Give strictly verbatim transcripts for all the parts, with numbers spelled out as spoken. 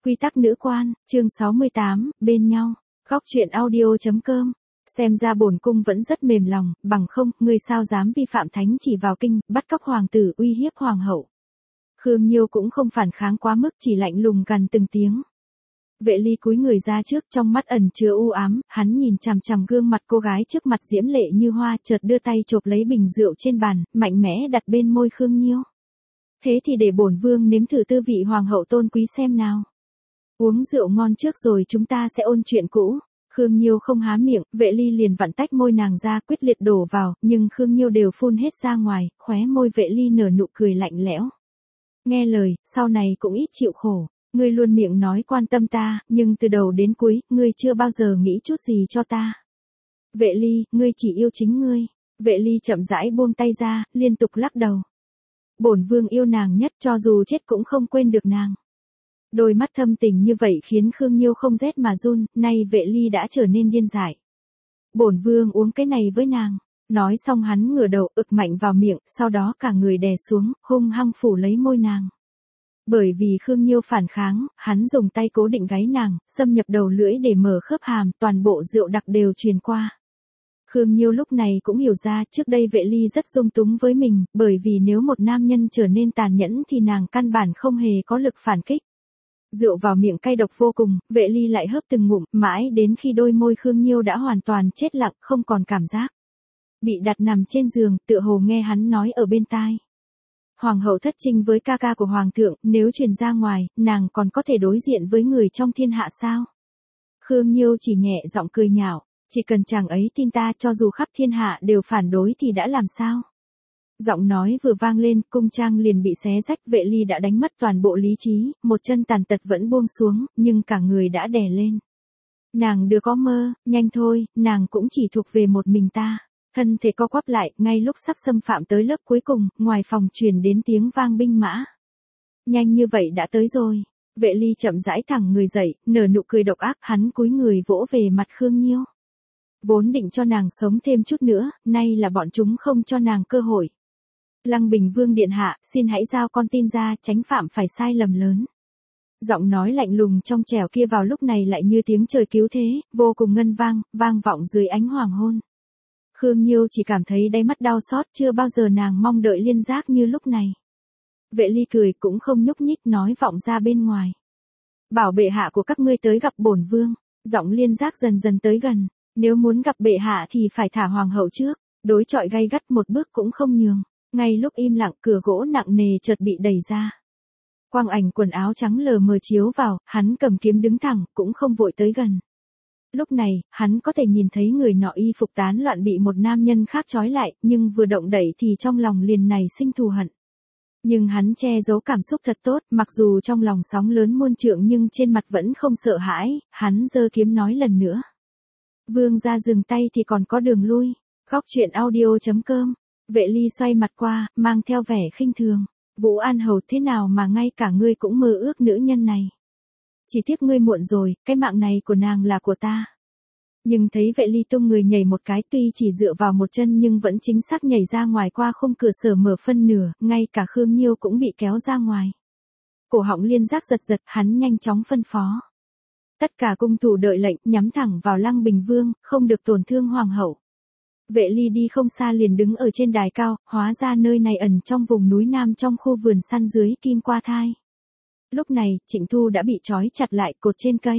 Quy tắc nữ quan, chương sáu mươi tám, bên nhau. Góc truyện audio chấm com. Xem ra bổn cung vẫn rất mềm lòng, bằng không, ngươi sao dám vi phạm thánh chỉ vào kinh, bắt cóc hoàng tử uy hiếp hoàng hậu. Khương Nhiêu cũng không phản kháng quá mức, chỉ lạnh lùng gằn từng tiếng. Vệ Ly cúi người ra trước, trong mắt ẩn chứa u ám, hắn nhìn chằm chằm gương mặt cô gái trước mặt diễm lệ như hoa, chợt đưa tay chộp lấy bình rượu trên bàn, mạnh mẽ đặt bên môi Khương Nhiêu. Thế thì để bổn vương nếm thử tư vị hoàng hậu tôn quý xem nào. Uống rượu ngon trước rồi chúng ta sẽ ôn chuyện cũ. Khương Nhiêu không há miệng, Vệ Ly liền vặn tách môi nàng ra quyết liệt đổ vào, nhưng Khương Nhiêu đều phun hết ra ngoài, khóe môi Vệ Ly nở nụ cười lạnh lẽo. Nghe lời, sau này cũng ít chịu khổ. Ngươi luôn miệng nói quan tâm ta, nhưng từ đầu đến cuối, ngươi chưa bao giờ nghĩ chút gì cho ta. Vệ Ly, ngươi chỉ yêu chính ngươi. Vệ Ly chậm rãi buông tay ra, liên tục lắc đầu. Bổn vương yêu nàng nhất, cho dù chết cũng không quên được nàng. Đôi mắt thâm tình như vậy khiến Khương Nhiêu không rét mà run, nay Vệ Ly đã trở nên điên dại. Bổn vương uống cái này với nàng. Nói xong hắn ngửa đầu ực mạnh vào miệng, sau đó cả người đè xuống, hung hăng phủ lấy môi nàng. Bởi vì Khương Nhiêu phản kháng, hắn dùng tay cố định gáy nàng, xâm nhập đầu lưỡi để mở khớp hàm, toàn bộ rượu đặc đều truyền qua. Khương Nhiêu lúc này cũng hiểu ra trước đây Vệ Ly rất dung túng với mình, bởi vì nếu một nam nhân trở nên tàn nhẫn thì nàng căn bản không hề có lực phản kích. Rượu vào miệng cay độc vô cùng, Vệ Ly lại hớp từng ngụm, mãi đến khi đôi môi Khương Nhiêu đã hoàn toàn chết lặng, không còn cảm giác. Bị đặt nằm trên giường, tựa hồ nghe hắn nói ở bên tai. Hoàng hậu thất trinh với ca ca của hoàng thượng, nếu truyền ra ngoài, nàng còn có thể đối diện với người trong thiên hạ sao? Khương Nhiêu chỉ nhẹ giọng cười nhạo, chỉ cần chàng ấy tin ta cho dù khắp thiên hạ đều phản đối thì đã làm sao? Giọng nói vừa vang lên, cung trang liền bị xé rách, Vệ Ly đã đánh mất toàn bộ lý trí, một chân tàn tật vẫn buông xuống, nhưng cả người đã đè lên. Nàng đừng có mơ, nhanh thôi, nàng cũng chỉ thuộc về một mình ta. Thân thể co quắp lại, ngay lúc sắp xâm phạm tới lớp cuối cùng, ngoài phòng truyền đến tiếng vang binh mã. Nhanh như vậy đã tới rồi. Vệ Ly chậm rãi thẳng người dậy, nở nụ cười độc ác, hắn cúi người vỗ về mặt Khương Nhiêu. Vốn định cho nàng sống thêm chút nữa, nay là bọn chúng không cho nàng cơ hội. Lăng Bình Vương điện hạ, xin hãy giao con tin ra, tránh phạm phải sai lầm lớn. Giọng nói lạnh lùng trong trẻo kia vào lúc này lại như tiếng trời cứu thế, vô cùng ngân vang, vang vọng dưới ánh hoàng hôn. Khương Nhiêu chỉ cảm thấy đáy mắt đau xót, chưa bao giờ nàng mong đợi liên giác như lúc này. Vệ Ly cười cũng không nhúc nhích, nói vọng ra bên ngoài. Bảo bệ hạ của các ngươi tới gặp bổn vương. Giọng liên giác dần dần tới gần. Nếu muốn gặp bệ hạ thì phải thả hoàng hậu trước. Đối chọi gay gắt một bước cũng không nhường. Ngay lúc im lặng, cửa gỗ nặng nề chợt bị đẩy ra. Quang ảnh quần áo trắng lờ mờ chiếu vào, hắn cầm kiếm đứng thẳng, cũng không vội tới gần. Lúc này, hắn có thể nhìn thấy người nọ y phục tán loạn bị một nam nhân khác trói lại, nhưng vừa động đẩy thì trong lòng liền này sinh thù hận. Nhưng hắn che giấu cảm xúc thật tốt, mặc dù trong lòng sóng lớn muôn trượng nhưng trên mặt vẫn không sợ hãi, hắn giơ kiếm nói lần nữa. Vương ra dừng tay thì còn có đường lui. Góc truyện audio chấm com. Vệ Ly xoay mặt qua, mang theo vẻ khinh thường. Vũ An Hầu thế nào mà ngay cả ngươi cũng mơ ước nữ nhân này. Chỉ tiếc ngươi muộn rồi, cái mạng này của nàng là của ta. Nhưng thấy Vệ Ly tung người nhảy một cái, tuy chỉ dựa vào một chân nhưng vẫn chính xác nhảy ra ngoài qua khung cửa sở mở phân nửa, ngay cả Khương Nhiêu cũng bị kéo ra ngoài. Cổ họng liên giác giật giật, hắn nhanh chóng phân phó. Tất cả cung thủ đợi lệnh, nhắm thẳng vào Lăng Bình Vương, không được tổn thương hoàng hậu. Vệ Ly đi không xa liền đứng ở trên đài cao, hóa ra nơi này ẩn trong vùng núi nam trong khu vườn săn dưới Kim Qua Thai. Lúc này, Trịnh Thu đã bị trói chặt lại cột trên cây.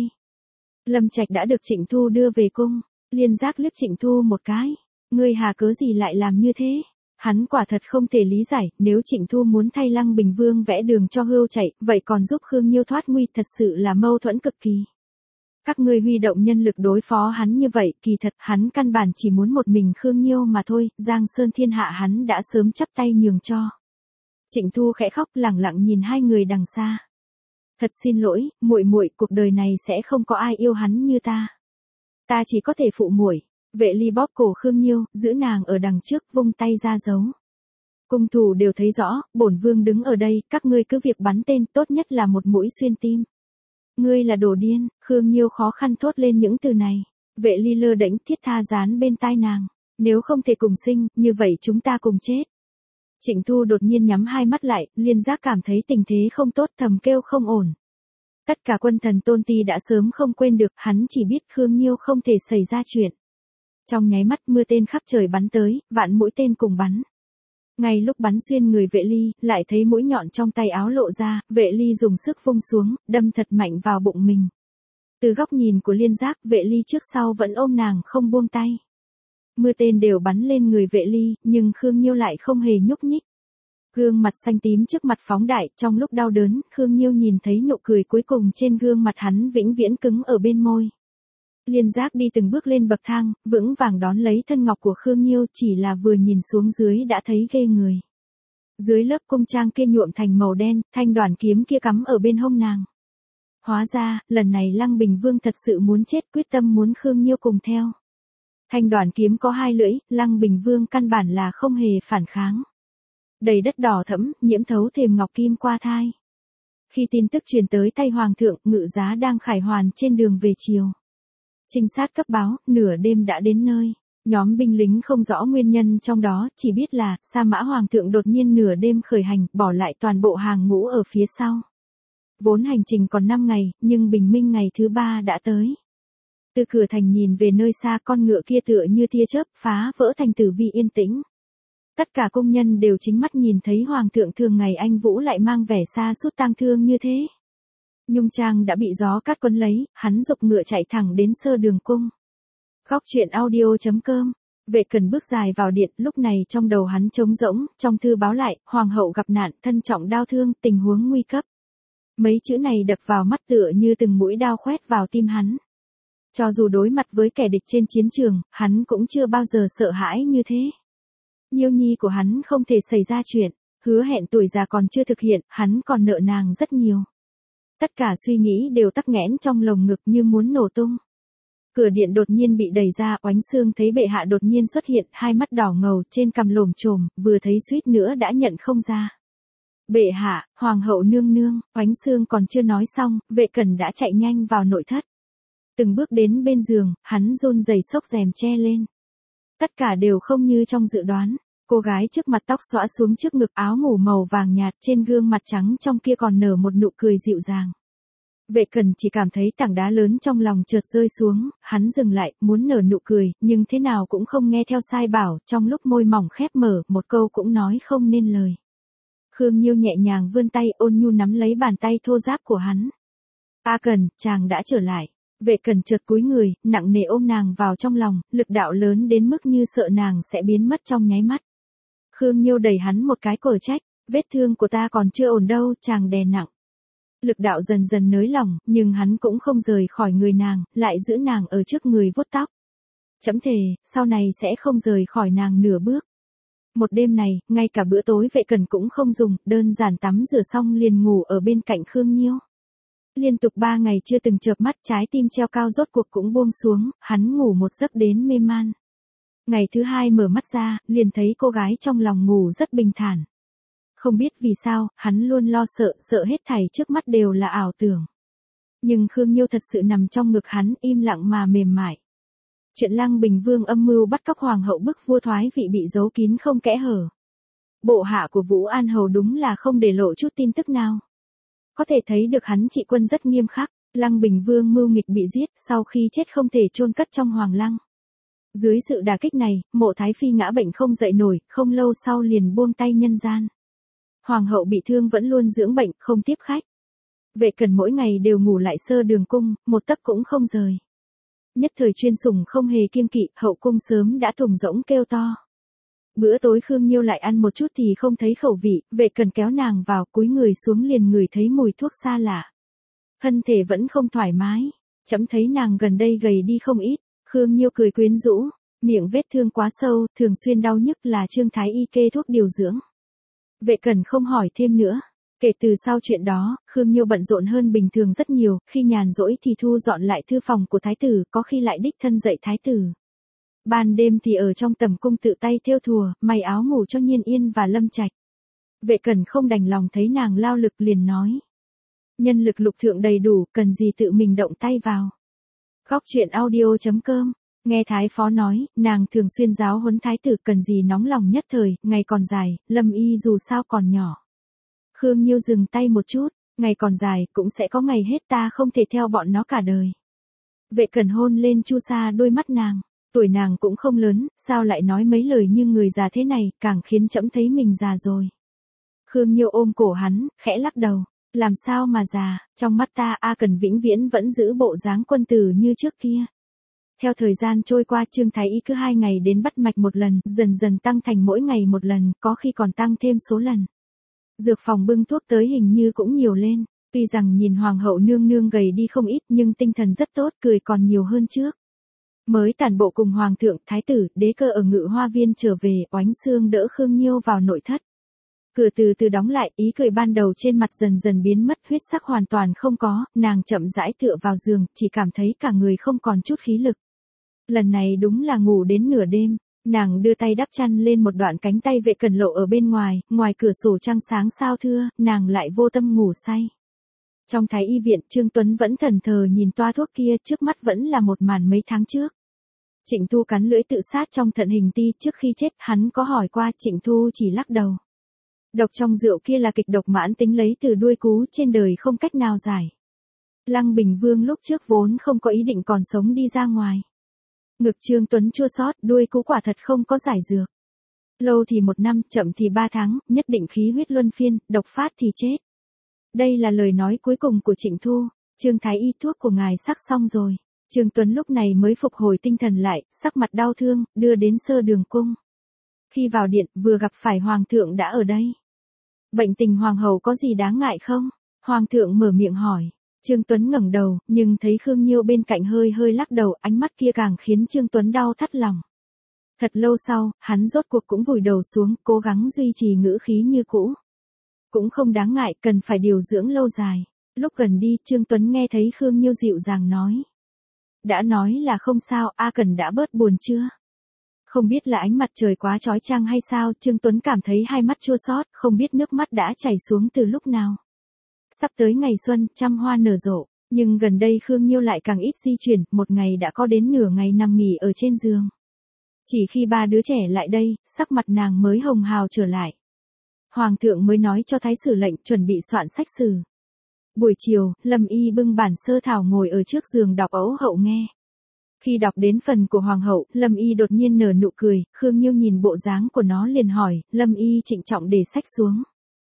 Lâm Trạch đã được Trịnh Thu đưa về cung. Liên giác liếc Trịnh Thu một cái. Ngươi hà cớ gì lại làm như thế? Hắn quả thật không thể lý giải, nếu Trịnh Thu muốn thay Lăng Bình Vương vẽ đường cho hươu chạy, vậy còn giúp Khương Nhiêu thoát nguy, thật sự là mâu thuẫn cực kỳ. Các ngươi huy động nhân lực đối phó hắn như vậy, kỳ thật hắn căn bản chỉ muốn một mình Khương Nhiêu mà thôi, Giang Sơn thiên hạ hắn đã sớm chắp tay nhường cho. Trịnh Thu khẽ khóc lẳng lặng nhìn hai người đằng xa. Thật xin lỗi, muội muội, cuộc đời này sẽ không có ai yêu hắn như ta. Ta chỉ có thể phụ muội. Vệ Ly bóp cổ Khương Nhiêu, giữ nàng ở đằng trước, vung tay ra giấu. Cung thủ đều thấy rõ, bổn vương đứng ở đây, các ngươi cứ việc bắn tên, tốt nhất là một mũi xuyên tim. Ngươi là đồ điên. Khương Nhiêu khó khăn thốt lên những từ này. Vệ Ly lơ đễnh thiết tha dán bên tai nàng. Nếu không thể cùng sinh, như vậy chúng ta cùng chết. Trịnh Thu đột nhiên nhắm hai mắt lại, liên giác cảm thấy tình thế không tốt, thầm kêu không ổn. Tất cả quân thần tôn ti đã sớm không quên được, hắn chỉ biết Khương Nhiêu không thể xảy ra chuyện. Trong nháy mắt mưa tên khắp trời bắn tới, vạn mũi tên cùng bắn. Ngay lúc bắn xuyên người Vệ Ly, lại thấy mũi nhọn trong tay áo lộ ra, Vệ Ly dùng sức vung xuống, đâm thật mạnh vào bụng mình. Từ góc nhìn của Liên Giác, Vệ Ly trước sau vẫn ôm nàng không buông tay. Mưa tên đều bắn lên người Vệ Ly, nhưng Khương Nhiêu lại không hề nhúc nhích. Gương mặt xanh tím trước mặt phóng đại, trong lúc đau đớn, Khương Nhiêu nhìn thấy nụ cười cuối cùng trên gương mặt hắn vĩnh viễn cứng ở bên môi. Liên Giác đi từng bước lên bậc thang, vững vàng đón lấy thân ngọc của Khương Nhiêu, chỉ là vừa nhìn xuống dưới đã thấy ghê người. Dưới lớp cung trang kia nhuộm thành màu đen, thanh đoàn kiếm kia cắm ở bên hông nàng. Hóa ra, lần này Lăng Bình Vương thật sự muốn chết, quyết tâm muốn Khương Nhiêu cùng theo. Thanh đoàn kiếm có hai lưỡi, Lăng Bình Vương căn bản là không hề phản kháng. Đầy đất đỏ thẫm, nhiễm thấu thềm ngọc kim qua thai. Khi tin tức truyền tới tay Hoàng thượng, Ngự Giá đang khải hoàn trên đường về chiều. Trinh sát cấp báo, nửa đêm đã đến nơi. Nhóm binh lính không rõ nguyên nhân trong đó, chỉ biết là, Sa Mã Hoàng thượng đột nhiên nửa đêm khởi hành, bỏ lại toàn bộ hàng ngũ ở phía sau. Vốn hành trình còn năm ngày, nhưng bình minh ngày thứ ba đã tới. Từ cửa thành nhìn về nơi xa, con ngựa kia tựa như tia chớp, phá vỡ thành Tử Vi yên tĩnh. Tất cả công nhân đều chính mắt nhìn thấy Hoàng thượng thường ngày anh Vũ lại mang vẻ xa sút tang thương như thế. Nhung trang đã bị gió cát quấn lấy, hắn dục ngựa chạy thẳng đến Sơ Đường cung. Góc truyện audio chấm com. Vệ Cần bước dài vào điện, lúc này trong đầu hắn trống rỗng, trong thư báo lại, hoàng hậu gặp nạn, thân trọng đau thương, tình huống nguy cấp. Mấy chữ này đập vào mắt tựa như từng mũi đao khoét vào tim hắn. Cho dù đối mặt với kẻ địch trên chiến trường, hắn cũng chưa bao giờ sợ hãi như thế. Nhiêu nhi của hắn không thể xảy ra chuyện, hứa hẹn tuổi già còn chưa thực hiện, hắn còn nợ nàng rất nhiều. Tất cả suy nghĩ đều tắc nghẽn trong lồng ngực như muốn nổ tung. Cửa điện đột nhiên bị đẩy ra, Oánh Xương thấy bệ hạ đột nhiên xuất hiện, hai mắt đỏ ngầu, trên cằm lồm chồm, vừa thấy suýt nữa đã nhận không ra. Bệ hạ, hoàng hậu nương nương, Oánh Xương còn chưa nói xong, Vệ Cẩn đã chạy nhanh vào nội thất. Từng bước đến bên giường, hắn run rẩy xốc rèm che lên. Tất cả đều không như trong dự đoán. Cô gái trước mặt tóc xõa xuống trước ngực, áo ngủ màu vàng nhạt, trên gương mặt trắng trong kia còn nở một nụ cười dịu dàng. Vệ Cần chỉ cảm thấy tảng đá lớn trong lòng chợt rơi xuống, hắn dừng lại, muốn nở nụ cười, nhưng thế nào cũng không nghe theo sai bảo, trong lúc môi mỏng khép mở, một câu cũng nói không nên lời. Khương Nhiêu nhẹ nhàng vươn tay, ôn nhu nắm lấy bàn tay thô ráp của hắn. A Cần, chàng đã trở lại. Vệ Cần chợt cúi người, nặng nề ôm nàng vào trong lòng, lực đạo lớn đến mức như sợ nàng sẽ biến mất trong nháy mắt. Khương Nhiêu đẩy hắn một cái cở trách, vết thương của ta còn chưa ổn đâu, chàng đè nặng. Lực đạo dần dần nới lỏng, nhưng hắn cũng không rời khỏi người nàng, lại giữ nàng ở trước người vuốt tóc. Chấm thề, sau này sẽ không rời khỏi nàng nửa bước. Một đêm này, ngay cả bữa tối Vệ Cần cũng không dùng, đơn giản tắm rửa xong liền ngủ ở bên cạnh Khương Nhiêu. Liên tục ba ngày chưa từng chợp mắt, trái tim treo cao rốt cuộc cũng buông xuống, hắn ngủ một giấc đến mê man. Ngày thứ hai mở mắt ra, liền thấy cô gái trong lòng ngủ rất bình thản. Không biết vì sao, hắn luôn lo sợ, sợ hết thảy trước mắt đều là ảo tưởng. Nhưng Khương Nhiêu thật sự nằm trong ngực hắn, im lặng mà mềm mại. Chuyện Lăng Bình Vương âm mưu bắt cóc hoàng hậu bức vua thoái vị bị giấu kín không kẽ hở. Bộ hạ của Vũ An Hầu đúng là không để lộ chút tin tức nào. Có thể thấy được hắn trị quân rất nghiêm khắc, Lăng Bình Vương mưu nghịch bị giết, sau khi chết không thể chôn cất trong hoàng lăng. Dưới sự đả kích này, Mộ Thái Phi ngã bệnh không dậy nổi, không lâu sau liền buông tay nhân gian. Hoàng hậu bị thương vẫn luôn dưỡng bệnh, không tiếp khách. Vệ Cần mỗi ngày đều ngủ lại Sơ Đường cung, một tấc cũng không rời. Nhất thời chuyên sủng không hề kiêng kỵ, hậu cung sớm đã thùng rỗng kêu to. Bữa tối Khương Nhiêu lại ăn một chút thì không thấy khẩu vị, Vệ Cần kéo nàng vào, cúi người xuống liền ngửi thấy mùi thuốc xa lạ. Thân thể vẫn không thoải mái, chấm thấy nàng gần đây gầy đi không ít. Khương Nhiêu cười quyến rũ, miệng vết thương quá sâu, thường xuyên đau nhức là Trương Thái Y kê thuốc điều dưỡng. Vệ Cần không hỏi thêm nữa. Kể từ sau chuyện đó, Khương Nhiêu bận rộn hơn bình thường rất nhiều, khi nhàn rỗi thì thu dọn lại thư phòng của thái tử, có khi lại đích thân dạy thái tử. Ban đêm thì ở trong tầm cung tự tay thêu thùa, may áo ngủ cho Nhiên Yên và Lâm Trạch. Vệ Cần không đành lòng thấy nàng lao lực liền nói. Nhân lực lục thượng đầy đủ, cần gì tự mình động tay vào. Góc truyện audio chấm com. Nghe Thái Phó nói, nàng thường xuyên giáo huấn thái tử, cần gì nóng lòng nhất thời, ngày còn dài, Lâm Y dù sao còn nhỏ. Khương Nhiêu dừng tay một chút, Ngày còn dài, cũng sẽ có ngày hết, ta không thể theo bọn nó cả đời. Vệ Cẩn hôn lên chu sa đôi mắt nàng, tuổi nàng cũng không lớn, sao lại nói mấy lời như người già thế này, càng khiến trẫm thấy mình già rồi. Khương Nhiêu ôm cổ hắn, khẽ lắc đầu, làm sao mà già, trong mắt ta A Cẩn vĩnh viễn vẫn giữ bộ dáng quân tử như trước kia. Theo thời gian trôi qua, Trương Thái Y cứ hai ngày đến bắt mạch một lần, dần dần tăng thành mỗi ngày một lần, có khi còn tăng thêm số lần. Dược phòng bưng thuốc tới hình như cũng nhiều lên, tuy rằng nhìn hoàng hậu nương nương gầy đi không ít nhưng tinh thần rất tốt, cười còn nhiều hơn trước. Mới tản bộ cùng hoàng thượng, thái tử, đế cơ ở Ngự Hoa Viên trở về, Oánh Xương đỡ Khương Nhiêu vào nội thất. Cửa từ từ đóng lại, ý cười ban đầu trên mặt dần dần biến mất, huyết sắc hoàn toàn không có, nàng chậm rãi tựa vào giường, chỉ cảm thấy cả người không còn chút khí lực. Lần này đúng là ngủ đến nửa đêm, nàng đưa tay đắp chăn lên một đoạn, cánh tay Vệ Cẩn lộ ở bên ngoài, ngoài cửa sổ trăng sáng sao thưa, nàng lại vô tâm ngủ say. Trong Thái Y viện, Trương Tuấn vẫn thẫn thờ nhìn toa thuốc kia, trước mắt vẫn là một màn mấy tháng trước. Trịnh Thu cắn lưỡi tự sát trong thận hình ti, trước khi chết, hắn có hỏi qua, Trịnh Thu chỉ lắc đầu. Độc trong rượu kia là kịch độc mãn tính lấy từ đuôi cú, trên đời không cách nào giải. Lăng Bình Vương lúc trước vốn không có ý định còn sống đi ra ngoài. Ngực Trương Tuấn chua xót, đuôi cú quả thật không có giải dược. Lâu thì một năm, chậm thì ba tháng, nhất định khí huyết luân phiên, độc phát thì chết. Đây là lời nói cuối cùng của Trịnh Thu. Trương Thái Y, thuốc của ngài sắc xong rồi. Trương Tuấn lúc này mới phục hồi tinh thần lại, sắc mặt đau thương, đưa đến Sơ Đường cung. Khi vào điện, vừa gặp phải hoàng thượng đã ở đây. Bệnh tình hoàng hậu có gì đáng ngại không? Hoàng thượng mở miệng hỏi. Trương Tuấn ngẩng đầu, nhưng thấy Khương Nhiêu bên cạnh hơi hơi lắc đầu, ánh mắt kia càng khiến Trương Tuấn đau thắt lòng. Thật lâu sau, hắn rốt cuộc cũng vùi đầu xuống, cố gắng duy trì ngữ khí như cũ. Cũng không đáng ngại, cần phải điều dưỡng lâu dài. Lúc gần đi, Trương Tuấn nghe thấy Khương Nhiêu dịu dàng nói. Đã nói là không sao, A Cần đã bớt buồn chưa? Không biết là ánh mặt trời quá chói chang hay sao, Trương Tuấn cảm thấy hai mắt chua xót, không biết nước mắt đã chảy xuống từ lúc nào. Sắp tới ngày xuân, trăm hoa nở rộ, nhưng gần đây Khương Nhiêu lại càng ít di chuyển, một ngày đã có đến nửa ngày nằm nghỉ ở trên giường. Chỉ khi ba đứa trẻ lại đây, sắc mặt nàng mới hồng hào trở lại. Hoàng thượng mới nói cho thái sử lệnh chuẩn bị soạn sách sử. Buổi chiều, Lâm Y bưng bản sơ thảo ngồi ở trước giường đọc ấu hậu nghe. Khi đọc đến phần của hoàng hậu, Lâm Y đột nhiên nở nụ cười, Khương Nhiêu nhìn bộ dáng của nó liền hỏi, Lâm Y trịnh trọng để sách xuống.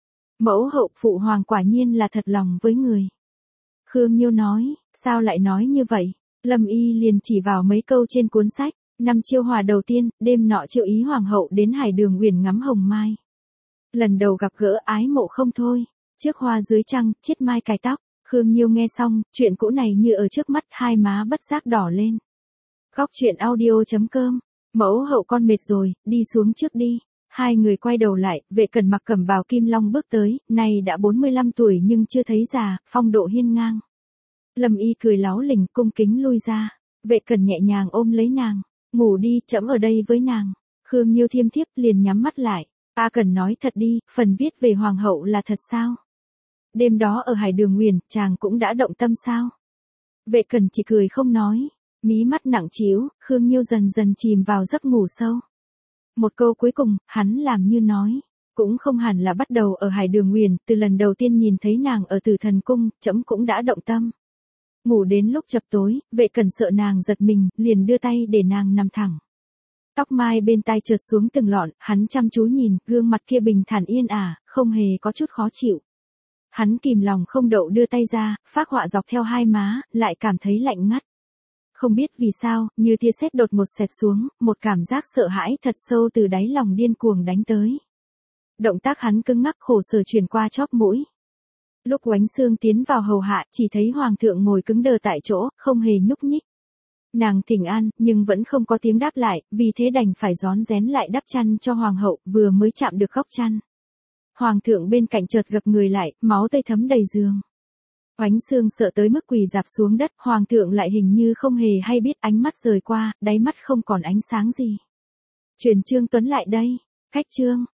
Mẫu hậu, phụ hoàng quả nhiên là thật lòng với người. Khương Nhiêu nói, sao lại nói như vậy? Lâm Y liền chỉ vào mấy câu trên cuốn sách. Năm chiêu hòa đầu tiên, đêm nọ Triệu Ý hoàng hậu đến Hải Đường Uyển ngắm hồng mai. Lần đầu gặp gỡ ái mộ không thôi. Trước hoa dưới trăng, chiết mai cài tóc. Khương Nhiêu nghe xong, chuyện cũ này như ở trước mắt, hai má bất giác đỏ lên. Góc truyện audio chấm com. Mẫu hậu con mệt rồi, đi xuống trước đi. Hai người quay đầu lại, Vệ Cẩn mặc cẩm bào kim long bước tới, nay đã bốn mươi lăm tuổi nhưng chưa thấy già, phong độ hiên ngang. Lâm Y cười láo lỉnh, cung kính lui ra. Vệ Cẩn nhẹ nhàng ôm lấy nàng. Ngủ đi, trẫm ở đây với nàng. Khương Nhiêu thiêm thiếp liền nhắm mắt lại. A Cẩn nói thật đi, phần viết về hoàng hậu là thật sao? Đêm đó ở Hải Đường Uyển, chàng cũng đã động tâm sao? Vệ Cẩn chỉ cười không nói. Mí mắt nặng trĩu, Khương Nhiêu dần dần chìm vào giấc ngủ sâu. Một câu cuối cùng, hắn làm như nói. Cũng không hẳn là bắt đầu ở Hải Đường Uyển, từ lần đầu tiên nhìn thấy nàng ở Tử Thần Cung, trẫm cũng đã động tâm. Ngủ đến lúc chập tối, Vệ Cẩn sợ nàng giật mình, liền đưa tay để nàng nằm thẳng. Tóc mai bên tai trượt xuống từng lọn, hắn chăm chú nhìn, gương mặt kia bình thản yên ả, không hề có chút khó chịu. Hắn kìm lòng không đậu đưa tay ra, phác họa dọc theo hai má, lại cảm thấy lạnh ngắt. Không biết vì sao, như tia sét đột ngột xẹt xuống, một cảm giác sợ hãi thật sâu từ đáy lòng điên cuồng đánh tới. Động tác hắn cứng ngắc khổ sở truyền qua chóp mũi. Lúc Oánh Xương tiến vào hầu hạ, chỉ thấy hoàng thượng ngồi cứng đờ tại chỗ, không hề nhúc nhích. Nàng thỉnh an, nhưng vẫn không có tiếng đáp lại, vì thế đành phải rón rén lại đắp chăn cho hoàng hậu, vừa mới chạm được góc chăn. Hoàng thượng bên cạnh chợt gập người lại, máu tươi thấm đầy giường. Oánh Xương sợ tới mức quỳ rạp xuống đất, hoàng thượng lại hình như không hề hay biết, ánh mắt rời qua, đáy mắt không còn ánh sáng gì. Truyền Trương Tuấn lại đây. Cách chương